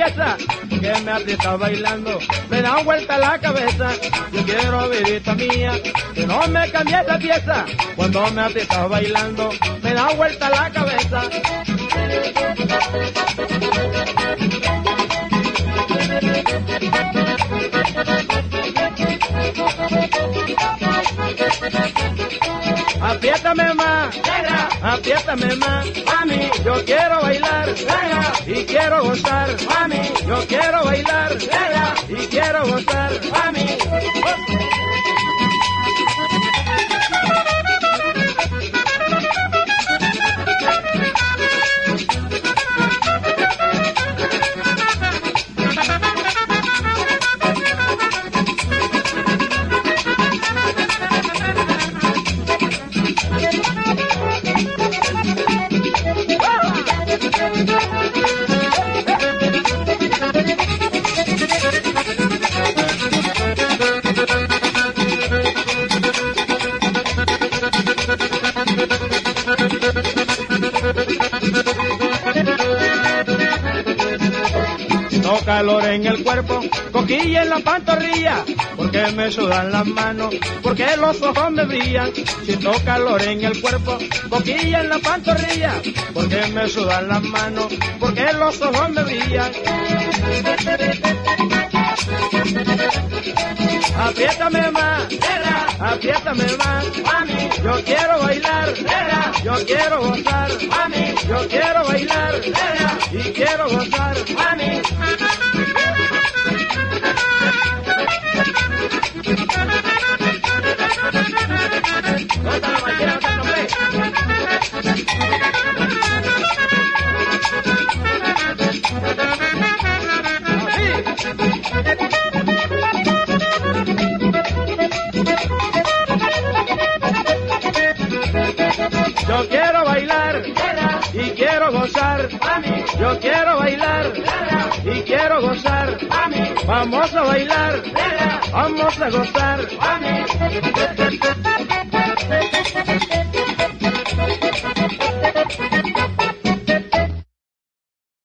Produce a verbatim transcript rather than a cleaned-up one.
pieza, que me aprieta bailando, me da vuelta la cabeza. Yo quiero vidita mía, que no me cambie esa pieza, cuando me aprieta bailando, me da vuelta la cabeza. Apriétame más, negra, apriétame más, mami, yo quiero bailar, negra, y quiero gozar, mami, yo quiero bailar, negra, y quiero gozar, mami. No calor en el cuerpo, coquilla en la pantorrilla, porque me sudan las manos, porque los ojos me brillan. Siento calor en el cuerpo, coquilla en la pantorrilla, porque me sudan las manos, porque los ojos me brillan. Apriétame más, negra, apriétame más, mami, yo quiero bailar, negra, yo quiero gozar, mami, yo quiero bailar, negra, y quiero gozar, mami. Gózalo, cualquiera, gózalo, hombre. Yo quiero bailar y quiero gozar, mami. Yo quiero bailar y quiero gozar, mami. Vamos a bailar, vamos a gozar, mami.